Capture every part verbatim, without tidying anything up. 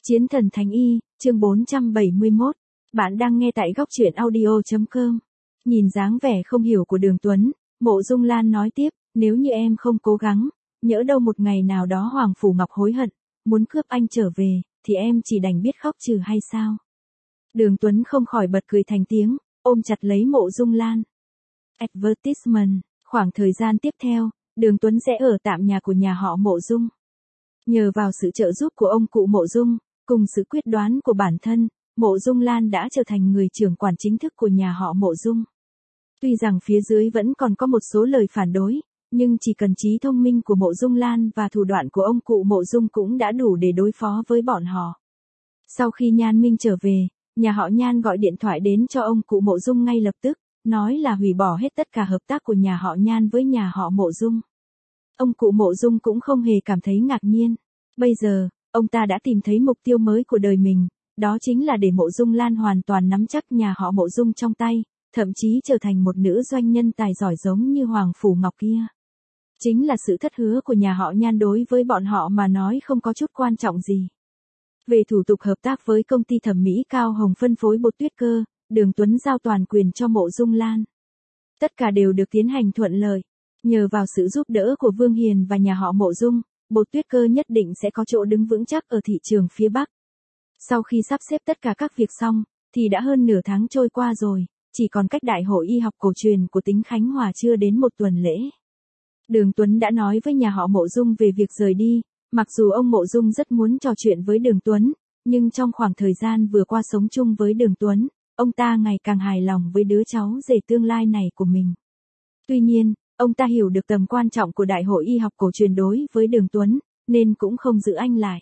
Chiến thần Thánh Y, chương bốn trăm bảy mươi mốt. Bạn đang nghe tại góc truyện audio chấm com. Nhìn dáng vẻ không hiểu của Đường Tuấn, Mộ Dung Lan nói tiếp, nếu như em không cố gắng, nhỡ đâu một ngày nào đó Hoàng Phủ Ngọc hối hận, muốn cướp anh trở về, thì em chỉ đành biết khóc trừ hay sao? Đường Tuấn không khỏi bật cười thành tiếng, ôm chặt lấy Mộ Dung Lan. Advertisement, khoảng thời gian tiếp theo, Đường Tuấn sẽ ở tạm nhà của nhà họ Mộ Dung. Nhờ vào sự trợ giúp của ông cụ Mộ Dung, cùng sự quyết đoán của bản thân, Mộ Dung Lan đã trở thành người trưởng quản chính thức của nhà họ Mộ Dung. Tuy rằng phía dưới vẫn còn có một số lời phản đối, nhưng chỉ cần trí thông minh của Mộ Dung Lan và thủ đoạn của ông cụ Mộ Dung cũng đã đủ để đối phó với bọn họ. Sau khi Nhan Minh trở về, nhà họ Nhan gọi điện thoại đến cho ông cụ Mộ Dung ngay lập tức, nói là hủy bỏ hết tất cả hợp tác của nhà họ Nhan với nhà họ Mộ Dung. Ông cụ Mộ Dung cũng không hề cảm thấy ngạc nhiên. Bây giờ, ông ta đã tìm thấy mục tiêu mới của đời mình, đó chính là để Mộ Dung Lan hoàn toàn nắm chắc nhà họ Mộ Dung trong tay, thậm chí trở thành một nữ doanh nhân tài giỏi giống như Hoàng Phủ Ngọc kia. Chính là sự thất hứa của nhà họ Nhan đối với bọn họ mà nói không có chút quan trọng gì. Về thủ tục hợp tác với công ty thẩm mỹ Cao Hồng phân phối bột tuyết cơ, Đường Tuấn giao toàn quyền cho Mộ Dung Lan. Tất cả đều được tiến hành thuận lợi. Nhờ vào sự giúp đỡ của Vương Hiền và nhà họ Mộ Dung, bột tuyết cơ nhất định sẽ có chỗ đứng vững chắc ở thị trường phía Bắc. Sau khi sắp xếp tất cả các việc xong, thì đã hơn nửa tháng trôi qua rồi, chỉ còn cách Đại hội y học cổ truyền của tỉnh Khánh Hòa chưa đến một tuần lễ. Đường Tuấn đã nói với nhà họ Mộ Dung về việc rời đi, mặc dù ông Mộ Dung rất muốn trò chuyện với Đường Tuấn, nhưng trong khoảng thời gian vừa qua sống chung với Đường Tuấn, ông ta ngày càng hài lòng với đứa cháu rể tương lai này của mình. Tuy nhiên, ông ta hiểu được tầm quan trọng của Đại hội y học cổ truyền đối với Đường Tuấn, nên cũng không giữ anh lại.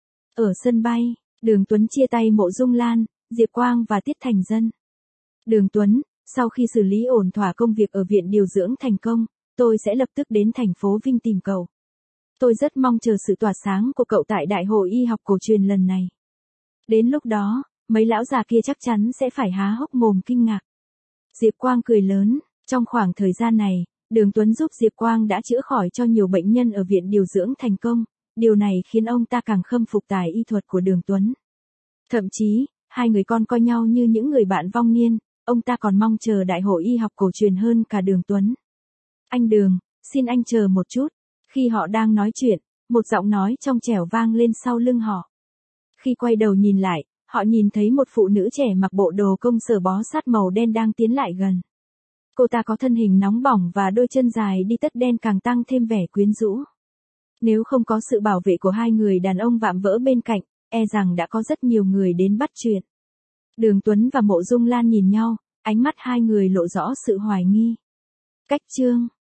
Ở sân bay, Đường Tuấn chia tay Mộ Dung Lan, Diệp Quang và Tiết Thành Dân. Đường Tuấn, sau khi xử lý ổn thỏa công việc ở viện điều dưỡng thành công, tôi sẽ lập tức đến thành phố Vinh tìm cậu. Tôi rất mong chờ sự tỏa sáng của cậu tại Đại hội y học cổ truyền lần này. Đến lúc đó, mấy lão già kia chắc chắn sẽ phải há hốc mồm kinh ngạc. Diệp Quang cười lớn, trong khoảng thời gian này, Đường Tuấn giúp Diệp Quang đã chữa khỏi cho nhiều bệnh nhân ở viện điều dưỡng thành công, điều này khiến ông ta càng khâm phục tài y thuật của Đường Tuấn. Thậm chí, hai người con coi nhau như những người bạn vong niên, ông ta còn mong chờ Đại hội y học cổ truyền hơn cả Đường Tuấn. Anh Đường, xin anh chờ một chút. Khi họ đang nói chuyện, một giọng nói trong trẻo vang lên sau lưng họ. Khi quay đầu nhìn lại, họ nhìn thấy một phụ nữ trẻ mặc bộ đồ công sở bó sát màu đen đang tiến lại gần. Cô ta có thân hình nóng bỏng và đôi chân dài đi tất đen càng tăng thêm vẻ quyến rũ. Nếu không có sự bảo vệ của hai người đàn ông vạm vỡ bên cạnh, e rằng đã có rất nhiều người đến bắt chuyện. Đường Tuấn và Mộ Dung Lan nhìn nhau, ánh mắt hai người lộ rõ sự hoài nghi. Cách chương